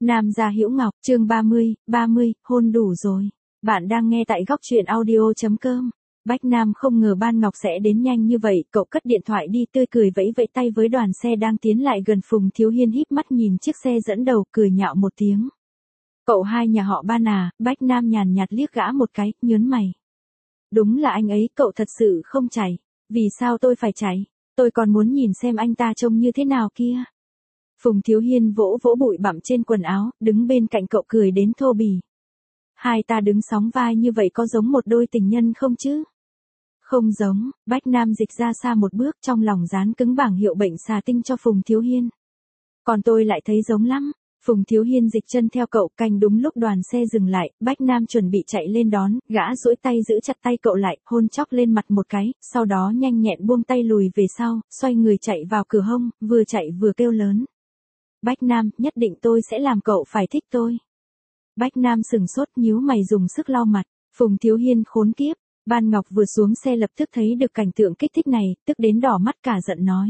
Nam gia Hữu Ngọc, chương 30, hôn đủ rồi. Bạn đang nghe tại góc truyện audio.com. Bách Nam không ngờ Ban Ngọc sẽ đến nhanh như vậy, cậu cất điện thoại đi tươi cười vẫy vẫy tay với đoàn xe đang tiến lại gần. Phùng Thiếu Hiên híp mắt nhìn chiếc xe dẫn đầu, cười nhạo một tiếng. Cậu hai nhà họ Ban à? Bách Nam nhàn nhạt liếc gã một cái, nhớn mày. Đúng là anh ấy, cậu thật sự không chảy. Vì sao tôi phải chảy? Tôi còn muốn nhìn xem anh ta trông như thế nào kia. Phùng Thiếu Hiên vỗ vỗ bụi bặm trên quần áo, đứng bên cạnh cậu cười đến thô bỉ. Hai ta đứng sóng vai như vậy có giống một đôi tình nhân không chứ? Không giống. Bách Nam dịch ra xa một bước, trong lòng dán cứng bảng hiệu bệnh xà tinh cho Phùng Thiếu Hiên. Còn tôi lại thấy giống lắm. Phùng Thiếu Hiên dịch chân theo cậu, canh đúng lúc đoàn xe dừng lại, Bách Nam chuẩn bị chạy lên đón, gã duỗi tay giữ chặt tay cậu lại, hôn chóc lên mặt một cái, sau đó nhanh nhẹn buông tay lùi về sau, xoay người chạy vào cửa hông, vừa chạy vừa kêu lớn. Bách Nam, nhất định tôi sẽ làm cậu phải thích tôi. Bách Nam sừng sốt, nhíu mày dùng sức lau mặt. Phùng Thiếu Hiên khốn kiếp. Ban Ngọc vừa xuống xe lập tức thấy được cảnh tượng kích thích này, tức đến đỏ mắt cả giận nói.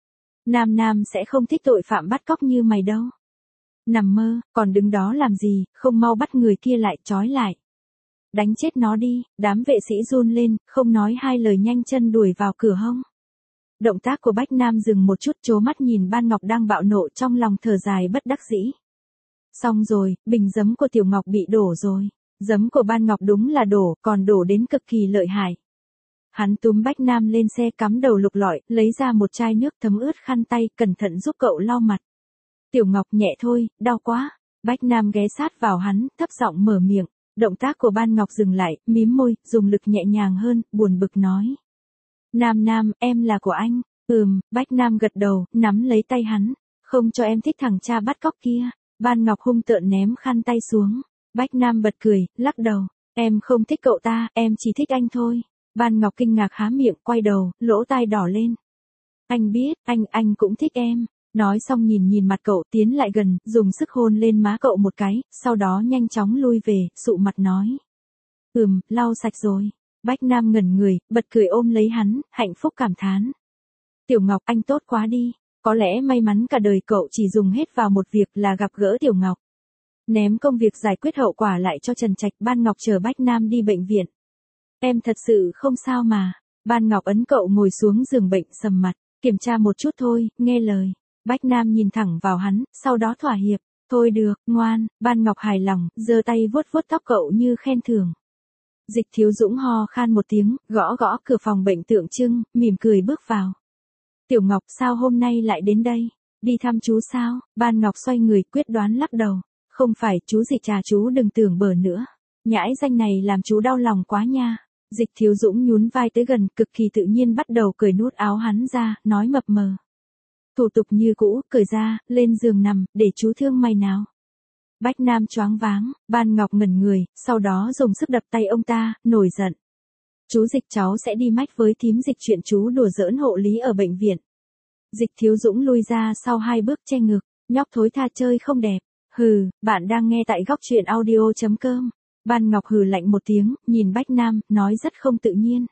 Nam sẽ không thích tội phạm bắt cóc như mày đâu. Nằm mơ, còn đứng đó làm gì, không mau bắt người kia lại, trói lại. Đánh chết nó đi. Đám vệ sĩ run lên, không nói hai lời nhanh chân đuổi vào cửa hông. Động tác của Bách Nam dừng một chút, trố mắt nhìn Ban Ngọc đang bạo nộ, trong lòng thở dài bất đắc dĩ. Xong rồi, bình giấm của Tiểu Ngọc bị đổ rồi. Giấm của Ban Ngọc đúng là đổ, còn đổ đến cực kỳ lợi hại. Hắn túm Bách Nam lên xe, cắm đầu lục lọi, lấy ra một chai nước thấm ướt khăn tay, cẩn thận giúp cậu lau mặt. Tiểu Ngọc nhẹ thôi, đau quá. Bách Nam ghé sát vào hắn, thấp giọng mở miệng. Động tác của Ban Ngọc dừng lại, mím môi, dùng lực nhẹ nhàng hơn, buồn bực nói. Nam, em là của anh. Bách Nam gật đầu, nắm lấy tay hắn. Không cho em thích thằng cha bắt cóc kia. Ban Ngọc hung tợn ném khăn tay xuống. Bách Nam bật cười, lắc đầu. Em không thích cậu ta, em chỉ thích anh thôi. Ban Ngọc kinh ngạc há miệng, quay đầu, lỗ tai đỏ lên. Anh biết, anh cũng thích em. Nói xong nhìn mặt cậu, tiến lại gần, dùng sức hôn lên má cậu một cái, sau đó nhanh chóng lui về, sụ mặt nói. Lau sạch rồi. Bách Nam ngẩn người, bật cười ôm lấy hắn, hạnh phúc cảm thán. Tiểu Ngọc, anh tốt quá đi. Có lẽ may mắn cả đời cậu chỉ dùng hết vào một việc là gặp gỡ Tiểu Ngọc. Ném công việc giải quyết hậu quả lại cho Trần Trạch. Ban Ngọc chờ Bách Nam đi bệnh viện. Em thật sự không sao mà. Ban Ngọc ấn cậu ngồi xuống giường bệnh, sầm mặt. Kiểm tra một chút thôi, nghe lời. Bách Nam nhìn thẳng vào hắn, sau đó thỏa hiệp. Thôi được, ngoan. Ban Ngọc hài lòng, giơ tay vuốt vuốt tóc cậu như khen thưởng. Dịch Thiếu Dũng ho khan một tiếng, gõ cửa phòng bệnh tượng trưng, mỉm cười bước vào. Tiểu Ngọc, sao hôm nay lại đến đây? Đi thăm chú sao? Ban Ngọc xoay người, quyết đoán lắc đầu. Không phải, chú Dịch à, chú đừng tưởng bừa nữa. Nhãi danh này làm chú đau lòng quá nha. Dịch Thiếu Dũng nhún vai tới gần, cực kỳ tự nhiên bắt đầu cởi nút áo hắn ra, nói mập mờ. Thủ tục như cũ, cởi ra, lên giường nằm, để chú thương mày nào. Bách Nam choáng váng. Ban Ngọc ngẩn người, sau đó dùng sức đập tay ông ta, nổi giận. Chú Dịch, cháu sẽ đi mách với thím Dịch chuyện chú đùa giỡn hộ lý ở bệnh viện. Dịch Thiếu Dũng lui ra sau 2 bước, che ngực. Nhóc thối tha, chơi không đẹp. Bạn đang nghe tại góc truyện audio.com. Ban Ngọc hừ lạnh một tiếng, nhìn Bách Nam, nói rất không tự nhiên.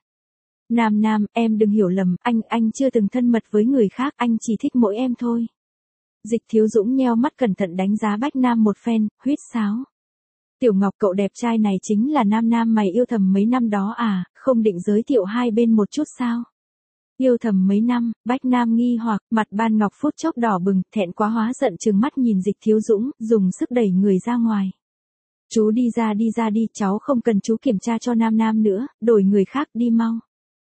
Nam, em đừng hiểu lầm, anh chưa từng thân mật với người khác, anh chỉ thích mỗi em thôi. Dịch Thiếu Dũng nheo mắt cẩn thận đánh giá Bách Nam một phen, huýt sáo. Tiểu Ngọc, cậu đẹp trai này chính là Nam mày yêu thầm mấy năm đó à, không định giới thiệu hai bên một chút sao? Yêu thầm mấy năm? Bách Nam nghi hoặc, mặt Ban Ngọc phút chốc đỏ bừng, thẹn quá hóa giận trừng mắt nhìn Dịch Thiếu Dũng, dùng sức đẩy người ra ngoài. Chú đi ra đi, cháu không cần chú kiểm tra cho Nam nữa, đổi người khác đi mau.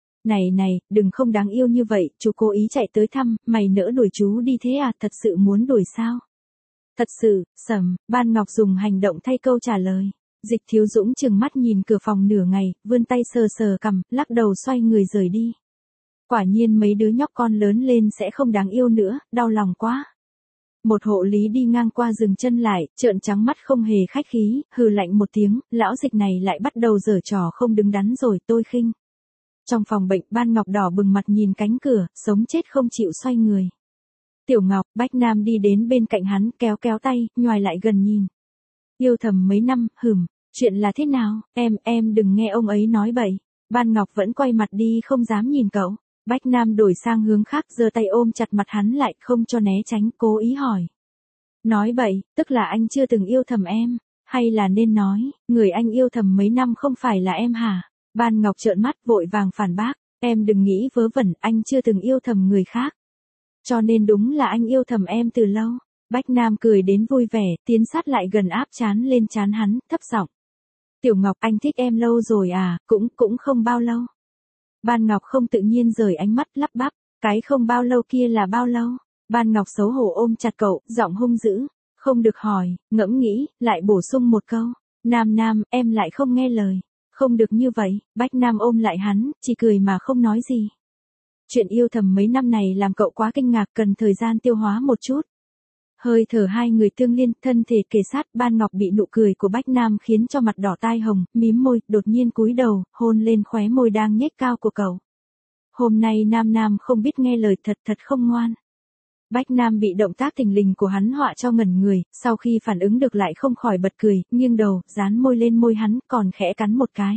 Này, đừng không đáng yêu như vậy, chú cố ý chạy tới thăm, mày nỡ đuổi chú đi thế à, thật sự muốn đuổi sao? Thật sự, Ban Ngọc dùng hành động thay câu trả lời. Dịch Thiếu Dũng trừng mắt nhìn cửa phòng nửa ngày, vươn tay sờ cằm, lắc đầu xoay người rời đi. Quả nhiên mấy đứa nhóc con lớn lên sẽ không đáng yêu nữa, đau lòng quá. Một hộ lý đi ngang qua dừng chân lại, trợn trắng mắt không hề khách khí, hừ lạnh một tiếng, lão Dịch này lại bắt đầu giở trò không đứng đắn rồi, tôi khinh. Trong phòng bệnh, Ban Ngọc đỏ bừng mặt nhìn cánh cửa, sống chết không chịu xoay người. Tiểu Ngọc, Bách Nam đi đến bên cạnh hắn, kéo tay, nhoài lại gần nhìn. Yêu thầm mấy năm, chuyện là thế nào, em đừng nghe ông ấy nói bậy. Ban Ngọc vẫn quay mặt đi không dám nhìn cậu. Bách Nam đổi sang hướng khác, giơ tay ôm chặt mặt hắn lại, không cho né tránh, cố ý hỏi. Nói bậy, tức là anh chưa từng yêu thầm em, hay là nên nói, người anh yêu thầm mấy năm không phải là em hả? Ban Ngọc trợn mắt vội vàng phản bác, em đừng nghĩ vớ vẩn, anh chưa từng yêu thầm người khác. Cho nên đúng là anh yêu thầm em từ lâu. Bách Nam cười đến vui vẻ, tiến sát lại gần áp trán lên trán hắn, thấp giọng. Tiểu Ngọc, anh thích em lâu rồi à, cũng không bao lâu. Ban Ngọc không tự nhiên rời ánh mắt, lắp bắp, cái không bao lâu kia là bao lâu? Ban Ngọc xấu hổ ôm chặt cậu, giọng hung dữ, không được hỏi, ngẫm nghĩ, lại bổ sung một câu, Nam, em lại không nghe lời, không được như vậy. Bách Nam ôm lại hắn, chỉ cười mà không nói gì. Chuyện yêu thầm mấy năm này làm cậu quá kinh ngạc, cần thời gian tiêu hóa một chút. Hơi thở hai người tương liên, thân thể kề sát, Ban Ngọc bị nụ cười của Bách Nam khiến cho mặt đỏ tai hồng, mím môi, đột nhiên cúi đầu, hôn lên khóe môi đang nhếch cao của cậu. Hôm nay Nam không biết nghe lời, thật không ngoan. Bách Nam bị động tác thình lình của hắn họa cho ngẩn người, sau khi phản ứng được lại không khỏi bật cười, nghiêng đầu, dán môi lên môi hắn, còn khẽ cắn một cái.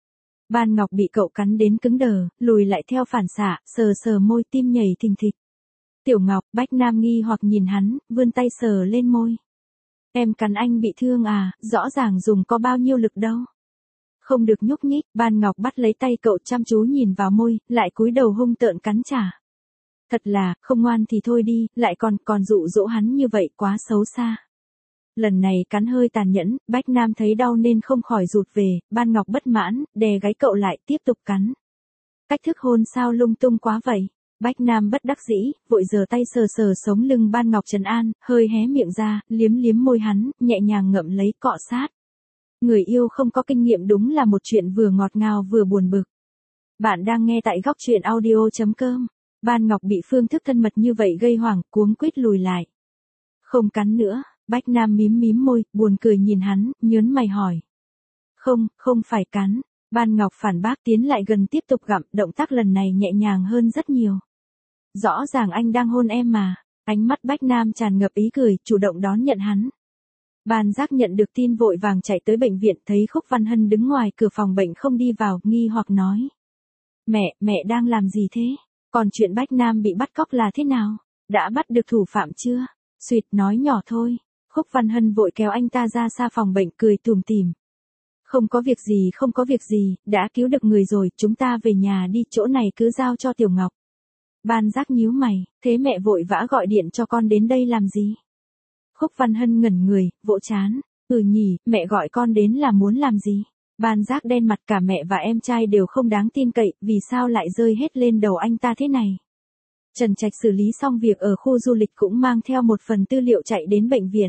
Ban Ngọc bị cậu cắn đến cứng đờ, lùi lại theo phản xạ, sờ môi, tim nhảy thình thịch. Tiểu Ngọc, Bách Nam nghi hoặc nhìn hắn, vươn tay sờ lên môi. Em cắn anh bị thương à, rõ ràng dùng có bao nhiêu lực đâu. Không được nhúc nhích, Ban Ngọc bắt lấy tay cậu chăm chú nhìn vào môi, lại cúi đầu hung tợn cắn trả. Thật là, không ngoan thì thôi đi, lại còn dụ dỗ hắn như vậy, quá xấu xa. Lần này cắn hơi tàn nhẫn, Bách Nam thấy đau nên không khỏi rụt về, Ban Ngọc bất mãn, đè gáy cậu lại, tiếp tục cắn. Cách thức hôn sao lung tung quá vậy? Bách Nam bất đắc dĩ, vội giơ tay sờ sống lưng Ban Ngọc trấn an, hơi hé miệng ra, liếm môi hắn, nhẹ nhàng ngậm lấy, cọ sát. Người yêu không có kinh nghiệm đúng là một chuyện vừa ngọt ngào vừa buồn bực. Bạn đang nghe tại góc truyện audio.com. Ban Ngọc bị phương thức thân mật như vậy gây hoảng, cuống quýt lùi lại. Không cắn nữa, Bách Nam mím môi, buồn cười nhìn hắn, nhớn mày hỏi. Không phải cắn. Ban Ngọc phản bác, tiến lại gần tiếp tục gặm, động tác lần này nhẹ nhàng hơn rất nhiều. Rõ ràng anh đang hôn em mà. Ánh mắt Bách Nam tràn ngập ý cười, chủ động đón nhận hắn. Ban Giác nhận được tin vội vàng chạy tới bệnh viện, thấy Khúc Văn Hân đứng ngoài cửa phòng bệnh không đi vào, nghi hoặc nói. Mẹ đang làm gì thế? Còn chuyện Bách Nam bị bắt cóc là thế nào? Đã bắt được thủ phạm chưa? Xuyệt nói nhỏ thôi. Khúc Văn Hân vội kéo anh ta ra xa phòng bệnh, cười tủm tỉm. Không có việc gì, đã cứu được người rồi, chúng ta về nhà đi, chỗ này cứ giao cho Tiểu Ngọc. Ban Giác nhíu mày, thế mẹ vội vã gọi điện cho con đến đây làm gì? Khúc Văn Hân ngẩn người, vỗ trán, nhỉ, mẹ gọi con đến là muốn làm gì? Ban Giác đen mặt, cả mẹ và em trai đều không đáng tin cậy, vì sao lại rơi hết lên đầu anh ta thế này? Trần Trạch xử lý xong việc ở khu du lịch cũng mang theo một phần tư liệu chạy đến bệnh viện.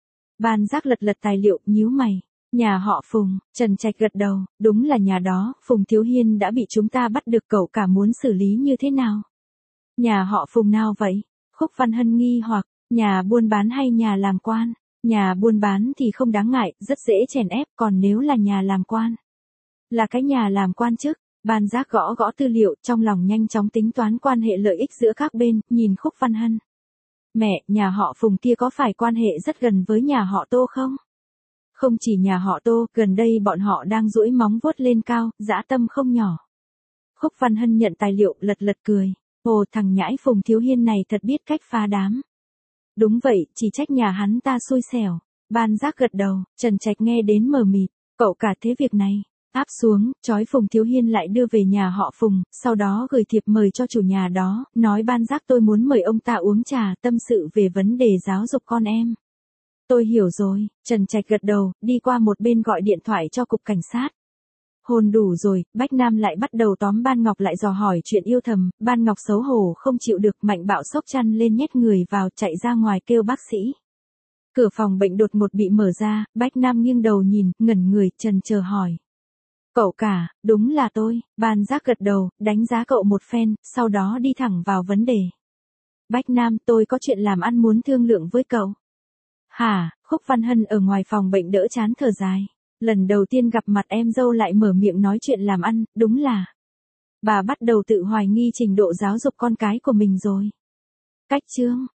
Ban Giác lật tài liệu, nhíu mày. Nhà họ Phùng, Trần Trạch gật đầu, đúng là nhà đó, Phùng Thiếu Hiên đã bị chúng ta bắt được, cậu cả muốn xử lý như thế nào? Nhà họ Phùng nào vậy? Khúc Văn Hân nghi hoặc, nhà buôn bán hay nhà làm quan? Nhà buôn bán thì không đáng ngại, rất dễ chèn ép, còn nếu là nhà làm quan? Là cái nhà làm quan chứ? Ban Giác gõ tư liệu, trong lòng nhanh chóng tính toán quan hệ lợi ích giữa các bên, nhìn Khúc Văn Hân. Mẹ, nhà họ Phùng kia có phải quan hệ rất gần với nhà họ Tô không? Không chỉ nhà họ Tô, gần đây bọn họ đang duỗi móng vuốt lên cao, dã tâm không nhỏ. Khúc Văn Hân nhận tài liệu, lật cười. Ồ, thằng nhãi Phùng Thiếu Hiên này thật biết cách phá đám. Đúng vậy, chỉ trách nhà hắn ta xui xẻo. Ban Giác gật đầu, Trần Trạch nghe đến mờ mịt. Cậu cả thế việc này. Áp xuống, trói Phùng Thiếu Hiên lại đưa về nhà họ Phùng, sau đó gửi thiệp mời cho chủ nhà đó, nói Ban Giác tôi muốn mời ông ta uống trà, tâm sự về vấn đề giáo dục con em. Tôi hiểu rồi, Trần Trạch gật đầu, đi qua một bên gọi điện thoại cho cục cảnh sát. Hôn đủ rồi, Bách Nam lại bắt đầu tóm Ban Ngọc lại dò hỏi chuyện yêu thầm, Ban Ngọc xấu hổ không chịu được, mạnh bạo xốc chăn lên nhét người vào, chạy ra ngoài kêu bác sĩ. Cửa phòng bệnh đột ngột bị mở ra, Bách Nam nghiêng đầu nhìn, ngẩn người, chần chờ hỏi. Cậu cả, đúng là tôi. Ban Giác gật đầu, đánh giá cậu một phen, sau đó đi thẳng vào vấn đề. Bách Nam, tôi có chuyện làm ăn muốn thương lượng với cậu. Hả? Khúc Văn Hân ở ngoài phòng bệnh đỡ chán thở dài. Lần đầu tiên gặp mặt em dâu lại mở miệng nói chuyện làm ăn, đúng là. Bà bắt đầu tự hoài nghi trình độ giáo dục con cái của mình rồi. Cách chương.